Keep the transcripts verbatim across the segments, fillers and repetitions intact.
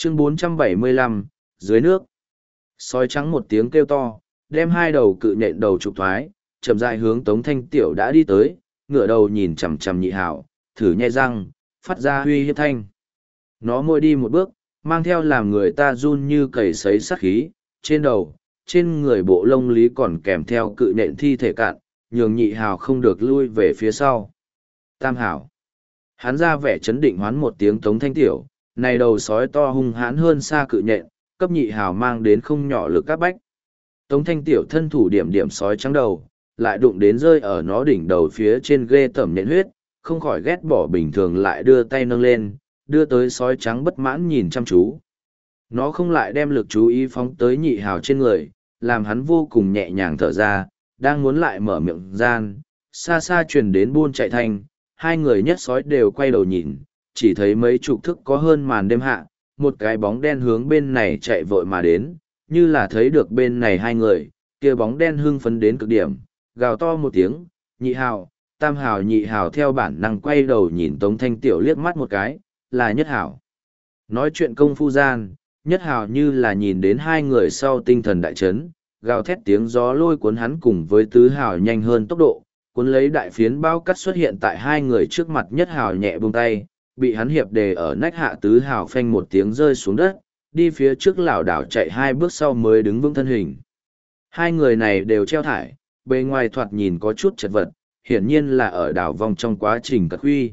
Chương bốn trăm bảy mươi lăm, dưới nước. Sói trắng một tiếng kêu to, đem hai đầu cự nhện đầu trục thoái, chậm rãi hướng Tống Thanh Tiểu đã đi tới, ngửa đầu nhìn chằm chằm Nhị Hảo, thử nhai răng, phát ra huy hiếp thanh. Nó môi đi một bước, mang theo làm người ta run như cầy sấy sát khí, trên đầu, trên người bộ lông lý còn kèm theo cự nhện thi thể cạn, nhường Nhị Hảo không được lui về phía sau. Tam Hảo. Hắn ra vẻ chấn định hoán một tiếng Tống Thanh Tiểu, này đầu sói to hung hãn hơn xa cự nhện, cấp Nhị Hảo mang đến không nhỏ lực các bách. Tống Thanh Tiểu thân thủ điểm điểm sói trắng đầu, lại đụng đến rơi ở nó đỉnh đầu phía trên ghê tẩm nhện huyết, không khỏi ghét bỏ bình thường lại đưa tay nâng lên, đưa tới sói trắng bất mãn nhìn chăm chú. Nó không lại đem lực chú ý phóng tới Nhị Hảo trên người, làm hắn vô cùng nhẹ nhàng thở ra, đang muốn lại mở miệng gian, xa xa truyền đến buôn chạy thanh, hai người nhất sói đều quay đầu nhìn, chỉ thấy mấy chục thức có hơn màn đêm hạ, một cái bóng đen hướng bên này chạy vội mà đến, như là thấy được bên này hai người, kia bóng đen hưng phấn đến cực điểm, gào to một tiếng, Nhị Hảo, Tam Hảo. Nhị Hảo theo bản năng quay đầu nhìn Tống Thanh Tiểu liếc mắt một cái, là Nhất Hảo. Nói chuyện công phu gian, Nhất Hảo như là nhìn đến hai người sau tinh thần đại chấn, gào thét tiếng gió lôi cuốn hắn cùng với Tứ Hảo nhanh hơn tốc độ, cuốn lấy đại phiến bao cắt xuất hiện tại hai người trước mặt. Nhất Hảo nhẹ buông tay, bị hắn hiệp đề ở nách hạ. Tứ Hảo phanh một tiếng rơi xuống đất, đi phía trước lảo đảo chạy hai bước sau mới đứng vững thân hình. Hai người này đều treo thải, bề ngoài thoạt nhìn có chút chật vật, hiển nhiên là ở đảo vòng trong quá trình cật huy.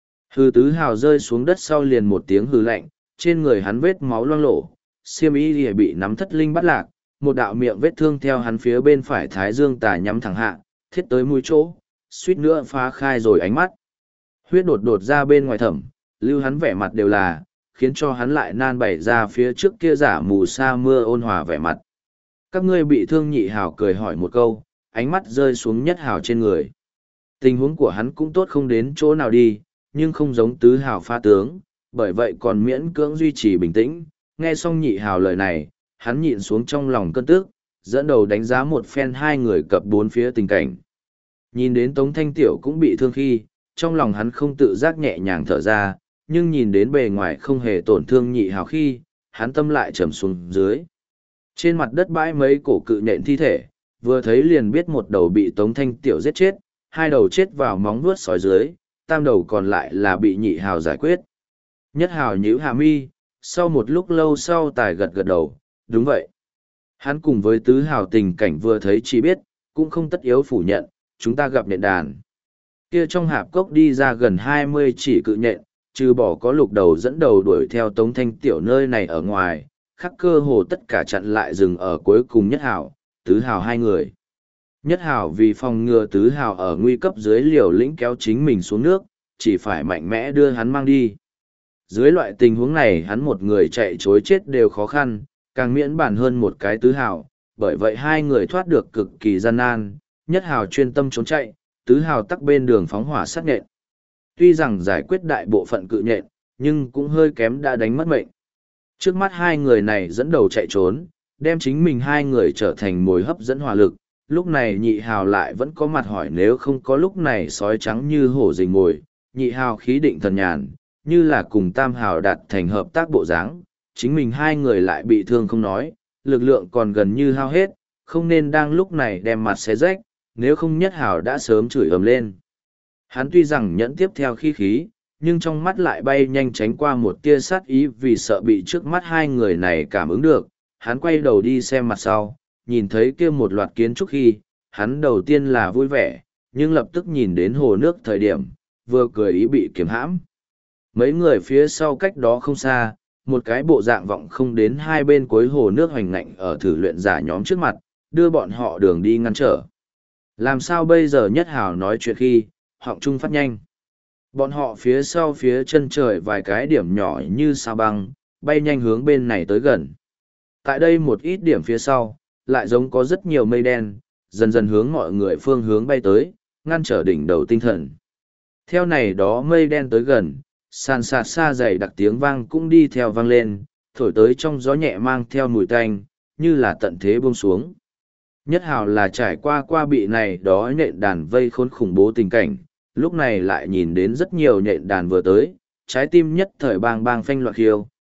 Hư Tứ Hảo rơi xuống đất sau liền một tiếng hư lạnh, trên người hắn vết máu loang lổ, xiêm y lìa bị nắm thất linh bắt lạc, một đạo miệng vết thương theo hắn phía bên phải thái dương tà nhắm thẳng hạ, thiết tới mũi chỗ, suýt nữa phá khai rồi ánh mắt. Huyết đột đột ra bên ngoài thẩm, lưu hắn vẻ mặt đều là, khiến cho hắn lại nan bày ra phía trước kia giả mù sa mưa ôn hòa vẻ mặt. Các ngươi bị thương. Nhị Hảo cười hỏi một câu, ánh mắt rơi xuống Nhất Hảo trên người. Tình huống của hắn cũng tốt không đến chỗ nào đi, nhưng không giống Tứ Hảo pha tướng, bởi vậy còn miễn cưỡng duy trì bình tĩnh. Nghe xong Nhị Hảo lời này, hắn nhịn xuống trong lòng cơn tức, dẫn đầu đánh giá một phen hai người cập bốn phía tình cảnh. Nhìn đến Tống Thanh Tiểu cũng bị thương khi, trong lòng hắn không tự giác nhẹ nhàng thở ra, nhưng nhìn đến bề ngoài không hề tổn thương Nhị Hảo khi, hắn tâm lại trầm xuống dưới. Trên mặt đất bãi mấy cổ cự nhện thi thể, vừa thấy liền biết một đầu bị Tống Thanh Tiểu giết chết, hai đầu chết vào móng vuốt sói dưới, tam đầu còn lại là bị Nhị Hảo giải quyết. Nhất Hảo nhíu hạ mi, sau một lúc lâu sau tài gật gật đầu, đúng vậy. Hắn cùng với Tứ Hảo tình cảnh vừa thấy chỉ biết, cũng không tất yếu phủ nhận, chúng ta gặp nhện đàn. Kia trong hạp cốc đi ra gần hai mươi chỉ cự nhện, trừ bỏ có Lục Đầu dẫn đầu đuổi theo Tống Thanh Tiểu nơi này ở ngoài, khắc cơ hồ tất cả chặn lại dừng ở cuối cùng Nhất Hảo, Tứ Hảo hai người. Nhất Hảo vì phòng ngừa Tứ Hảo ở nguy cấp dưới liều lĩnh kéo chính mình xuống nước, chỉ phải mạnh mẽ đưa hắn mang đi. Dưới loại tình huống này hắn một người chạy chối chết đều khó khăn, càng miễn bản hơn một cái Tứ Hảo, bởi vậy hai người thoát được cực kỳ gian nan. Nhất Hảo chuyên tâm trốn chạy, Tứ Hảo tắc bên đường phóng hỏa sát nhện. Tuy rằng giải quyết đại bộ phận cự nhện, nhưng cũng hơi kém đã đánh mất mệnh. Trước mắt hai người này dẫn đầu chạy trốn, đem chính mình hai người trở thành mồi hấp dẫn hỏa lực. Lúc này Nhị Hảo lại vẫn có mặt hỏi nếu không có lúc này sói trắng như hổ rình mồi. Nhị Hảo khí định thần nhàn, như là cùng Tam Hảo đạt thành hợp tác bộ dáng. Chính mình hai người lại bị thương không nói, lực lượng còn gần như hao hết, không nên đang lúc này đem mặt xé rách, nếu không Nhất Hảo đã sớm chửi ầm lên. Hắn tuy rằng nhẫn tiếp theo khí khí, nhưng trong mắt lại bay nhanh tránh qua một tia sát ý vì sợ bị trước mắt hai người này cảm ứng được. Hắn quay đầu đi xem mặt sau, nhìn thấy kia một loạt kiến trúc khi, hắn đầu tiên là vui vẻ, nhưng lập tức nhìn đến hồ nước thời điểm, vừa cười ý bị kiềm hãm. Mấy người phía sau cách đó không xa, một cái bộ dạng vọng không đến hai bên cuối hồ nước hoành ngạnh ở thử luyện giả nhóm trước mặt, đưa bọn họ đường đi ngăn trở. Làm sao bây giờ? Nhất Hảo nói chuyện khi, họng trung phát nhanh. Bọn họ phía sau phía chân trời vài cái điểm nhỏ như sao băng, bay nhanh hướng bên này tới gần. Tại đây một ít điểm phía sau, lại giống có rất nhiều mây đen, dần dần hướng mọi người phương hướng bay tới, ngăn trở đỉnh đầu tinh thần. Theo này đó mây đen tới gần, sàn sạt xa dày đặc tiếng vang cũng đi theo vang lên, thổi tới trong gió nhẹ mang theo mùi tanh, như là tận thế buông xuống. Nhất Hảo là trải qua qua bị này đó nhện đàn vây khốn khủng bố tình cảnh, lúc này lại nhìn đến rất nhiều nhện đàn vừa tới, trái tim nhất thời bang bang phanh loạn khiêu,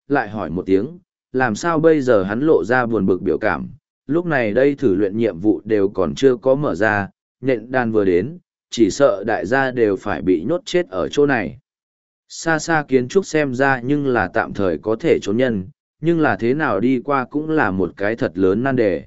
lại hỏi một tiếng, làm sao bây giờ hắn lộ ra buồn bực biểu cảm, lúc này đây thử luyện nhiệm vụ đều còn chưa có mở ra, nhện đàn vừa đến, chỉ sợ đại gia đều phải bị nhốt chết ở chỗ này. Xa xa kiến trúc xem ra nhưng là tạm thời có thể trốn nhân, nhưng là thế nào đi qua cũng là một cái thật lớn nan đề.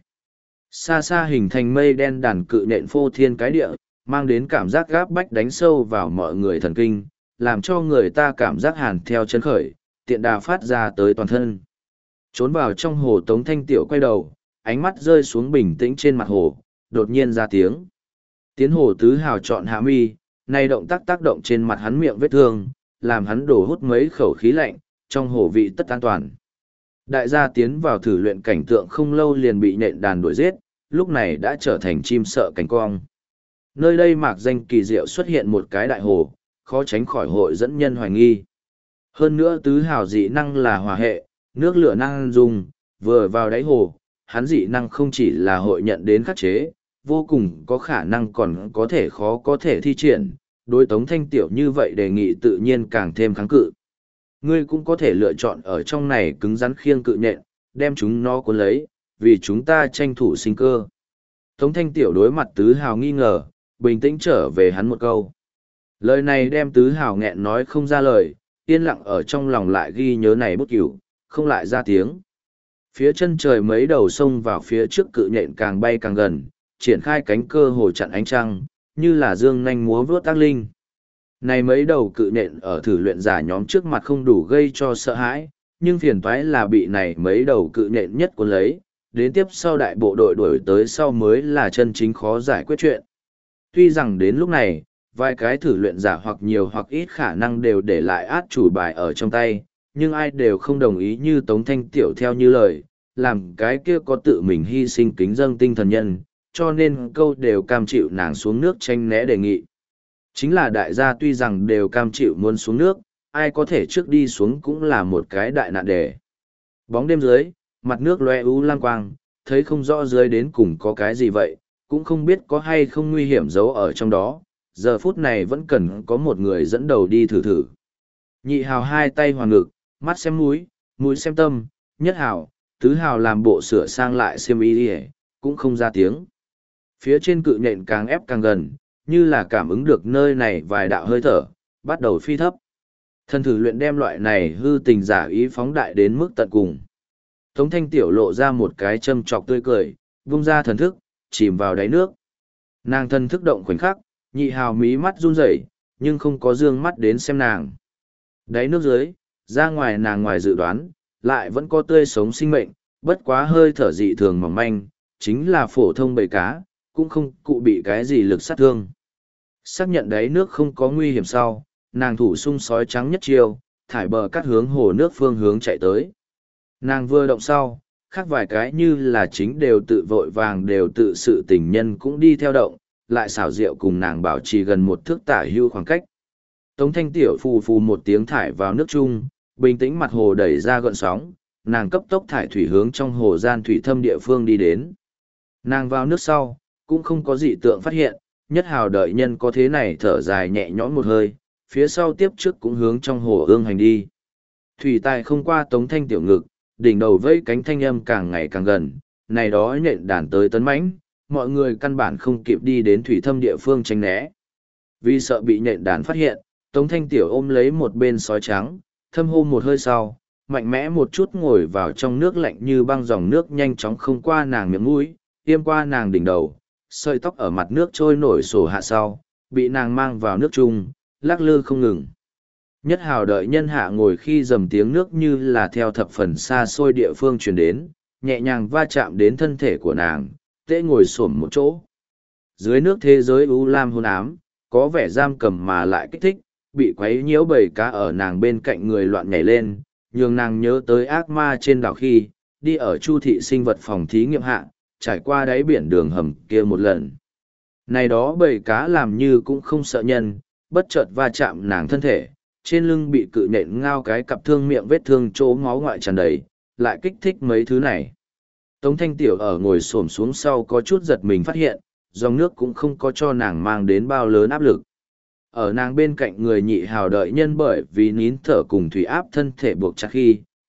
Xa xa hình thành mây đen đàn cự nện phô thiên cái địa, mang đến cảm giác gáp bách đánh sâu vào mọi người thần kinh, làm cho người ta cảm giác hàn theo chân khởi, tiện đà phát ra tới toàn thân. Trốn vào trong hồ Tống Thanh Tiểu quay đầu, ánh mắt rơi xuống bình tĩnh trên mặt hồ, đột nhiên ra tiếng. Tiến hồ tứ hào chọn hạ mi, nay động tác tác động trên mặt hắn miệng vết thương, làm hắn đổ hút mấy khẩu khí lạnh, trong hồ vị tất an toàn. Đại gia tiến vào thử luyện cảnh tượng không lâu liền bị nện đàn đuổi giết, lúc này đã trở thành chim sợ cánh cong. Nơi đây mạc danh kỳ diệu xuất hiện một cái đại hồ, khó tránh khỏi hội dẫn nhân hoài nghi. Hơn nữa tứ hào dị năng là hòa hệ, nước lửa năng dùng, vừa vào đáy hồ, hắn dị năng không chỉ là hội nhận đến khắc chế, vô cùng có khả năng còn có thể khó có thể thi triển, đối Tống Thanh Tiểu như vậy đề nghị tự nhiên càng thêm kháng cự. Ngươi cũng có thể lựa chọn ở trong này cứng rắn khiêng cự nện, đem chúng nó cuốn lấy, vì chúng ta tranh thủ sinh cơ. Tống Thanh Tiểu đối mặt tứ hào nghi ngờ, bình tĩnh trở về hắn một câu. Lời này đem tứ hào nghẹn nói không ra lời, yên lặng ở trong lòng lại ghi nhớ này bút cửu, không lại ra tiếng. Phía chân trời mấy đầu sông vào phía trước cự nhện càng bay càng gần, triển khai cánh cơ hồ chặn ánh trăng, như là dương nanh múa vướt tác linh. Này mấy đầu cự nhện ở thử luyện giả nhóm trước mặt không đủ gây cho sợ hãi, nhưng phiền toái là bị này mấy đầu cự nhện nhất cuốn lấy, đến tiếp sau đại bộ đội đuổi tới sau mới là chân chính khó giải quyết chuyện. Tuy rằng đến lúc này, vài cái thử luyện giả hoặc nhiều hoặc ít khả năng đều để lại át chủ bài ở trong tay, nhưng ai đều không đồng ý như Tống Thanh Tiểu theo như lời, làm cái kia có tự mình hy sinh kính dâng tinh thần nhân, cho nên câu đều cam chịu nàng xuống nước tranh né đề nghị. Chính là đại gia tuy rằng đều cam chịu muốn xuống nước, ai có thể trước đi xuống cũng là một cái đại nạn đề. Bóng đêm dưới, mặt nước loe u lang quang, thấy không rõ dưới đến cùng có cái gì vậy, cũng không biết có hay không nguy hiểm giấu ở trong đó, giờ phút này vẫn cần có một người dẫn đầu đi thử thử. Nhị hào hai tay hoàn ngực, mắt xem mũi, mũi xem tâm, nhất hào, tứ hào làm bộ sửa sang lại xiêm y đi cũng không ra tiếng. Phía trên cự nhện càng ép càng gần, như là cảm ứng được nơi này vài đạo hơi thở, bắt đầu phi thấp. Thần thử luyện đem loại này hư tình giả ý phóng đại đến mức tận cùng. Tống Thanh Tiểu lộ ra một cái châm trọc tươi cười, vung ra thần thức, chìm vào đáy nước. Nàng thân thức động khoảnh khắc, nhị hào mí mắt run rẩy, nhưng không có dương mắt đến xem nàng. Đáy nước dưới, ra ngoài nàng ngoài dự đoán, lại vẫn có tươi sống sinh mệnh, bất quá hơi thở dị thường mỏng manh, chính là phổ thông bầy cá, cũng không cụ bị cái gì lực sát thương. Xác nhận đáy nước không có nguy hiểm sau, nàng thủ sung sói trắng nhất chiêu, thải bờ cắt hướng hồ nước phương hướng chạy tới. Nàng vừa động sau, khác vài cái như là chính đều tự vội vàng đều tự sự tình nhân cũng đi theo động, lại xảo diệu cùng nàng bảo trì gần một thước tả hưu khoảng cách. Tống Thanh Tiểu phù phù một tiếng thải vào nước chung, bình tĩnh mặt hồ đẩy ra gợn sóng, nàng cấp tốc thải thủy hướng trong hồ gian thủy thâm địa phương đi đến. Nàng vào nước sau, cũng không có gì tượng phát hiện, nhất hào đợi nhân có thế này thở dài nhẹ nhõm một hơi, phía sau tiếp trước cũng hướng trong hồ ương hành đi. Thủy tài không qua Tống Thanh Tiểu ngực, đỉnh đầu vây cánh thanh âm càng ngày càng gần, này đó nhện đàn tới tấn mãnh, mọi người căn bản không kịp đi đến thủy thâm địa phương tránh né. Vì sợ bị nhện đàn phát hiện, Tống Thanh Tiểu ôm lấy một bên sói trắng, thâm hô một hơi sau, mạnh mẽ một chút ngồi vào trong nước lạnh như băng dòng nước nhanh chóng không qua nàng miệng mũi, tiêm qua nàng đỉnh đầu, sợi tóc ở mặt nước trôi nổi sổ hạ sau, bị nàng mang vào nước chung, lắc lư không ngừng. Nhất hào đợi nhân hạ ngồi khi dầm tiếng nước như là theo thập phần xa xôi địa phương truyền đến, nhẹ nhàng va chạm đến thân thể của nàng, tễ ngồi xổm một chỗ. Dưới nước thế giới u lam hôn ám, có vẻ giam cầm mà lại kích thích, bị quấy nhiễu bầy cá ở nàng bên cạnh người loạn nhảy lên, nhường nàng nhớ tới ác ma trên đảo khi, đi ở chu thị sinh vật phòng thí nghiệm hạ, trải qua đáy biển đường hầm kia một lần. Này đó bầy cá làm như cũng không sợ nhân, bất chợt va chạm nàng thân thể, trên lưng bị cự nện ngao cái cặp thương miệng vết thương chỗ máu ngoại tràn đầy, lại kích thích mấy thứ này. Tống Thanh Tiểu ở ngồi xổm xuống sau có chút giật mình phát hiện, dòng nước cũng không có cho nàng mang đến bao lớn áp lực. Ở nàng bên cạnh người nhị hào đợi nhân bởi vì nín thở cùng thủy áp thân thể buộc chặt khi,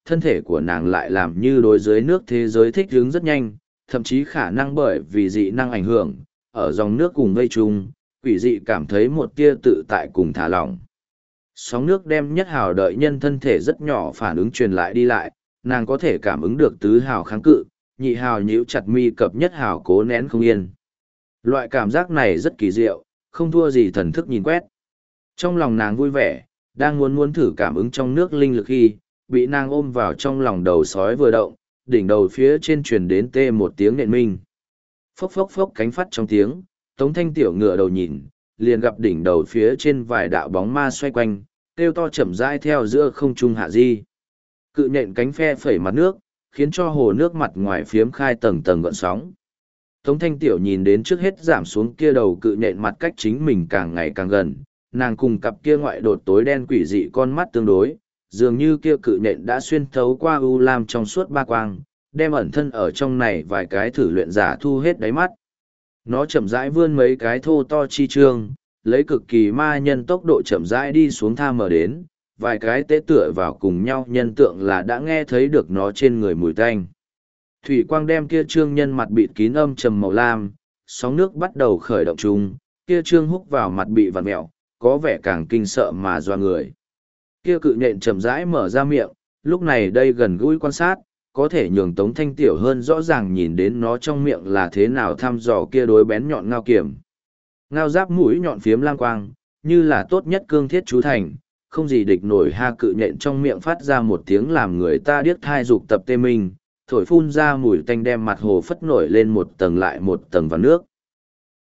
thân thể của nàng lại làm như đối dưới nước thế giới thích ứng rất nhanh, thậm chí khả năng bởi vì dị năng ảnh hưởng, ở dòng nước cùng vây chung, quỷ dị cảm thấy một tia tự tại cùng thả lỏng. Sóng nước đem nhất hào đợi nhân thân thể rất nhỏ phản ứng truyền lại đi lại, nàng có thể cảm ứng được tứ hào kháng cự, nhị hào nhíu chặt mi cập nhất hào cố nén không yên. Loại cảm giác này rất kỳ diệu, không thua gì thần thức nhìn quét. Trong lòng nàng vui vẻ, đang muốn muốn thử cảm ứng trong nước linh lực khi, bị nàng ôm vào trong lòng đầu sói vừa động, đỉnh đầu phía trên truyền đến tê một tiếng nện minh. Phốc phốc phốc cánh phát trong tiếng, Tống Thanh Tiểu ngựa đầu nhìn, liền gặp đỉnh đầu phía trên vài đạo bóng ma xoay quanh, kêu to chậm rãi theo giữa không trung hạ di. Cự nện cánh phe phẩy mặt nước, khiến cho hồ nước mặt ngoài phiếm khai tầng tầng gợn sóng. Tống Thanh Tiểu nhìn đến trước hết giảm xuống kia đầu cự nện mặt cách chính mình càng ngày càng gần, nàng cùng cặp kia ngoại đột tối đen quỷ dị con mắt tương đối, dường như kia cự nện đã xuyên thấu qua u lam trong suốt ba quang, đem ẩn thân ở trong này vài cái thử luyện giả thu hết đáy mắt. Nó chậm rãi vươn mấy cái thô to chi trương, lấy cực kỳ ma nhân tốc độ chậm rãi đi xuống tha mở đến, vài cái tế tựa vào cùng nhau nhân tượng là đã nghe thấy được nó trên người mùi tanh. Thủy quang đem kia trương nhân mặt bịt kín âm trầm màu lam, sóng nước bắt đầu khởi động chung, kia trương húc vào mặt bị vặn mẹo, có vẻ càng kinh sợ mà doa người. Kia cự nhện chậm rãi mở ra miệng, lúc này đây gần gũi quan sát, có thể nhường Tống Thanh Tiểu hơn rõ ràng nhìn đến nó trong miệng là thế nào thăm dò kia đối bén nhọn ngao kiểm. Ngao giáp mũi nhọn phiếm lang quang, như là tốt nhất cương thiết chú thành, không gì địch nổi ha cự nhện trong miệng phát ra một tiếng làm người ta điếc thai dục tập tê minh, thổi phun ra mùi tanh đem mặt hồ phất nổi lên một tầng lại một tầng vào nước.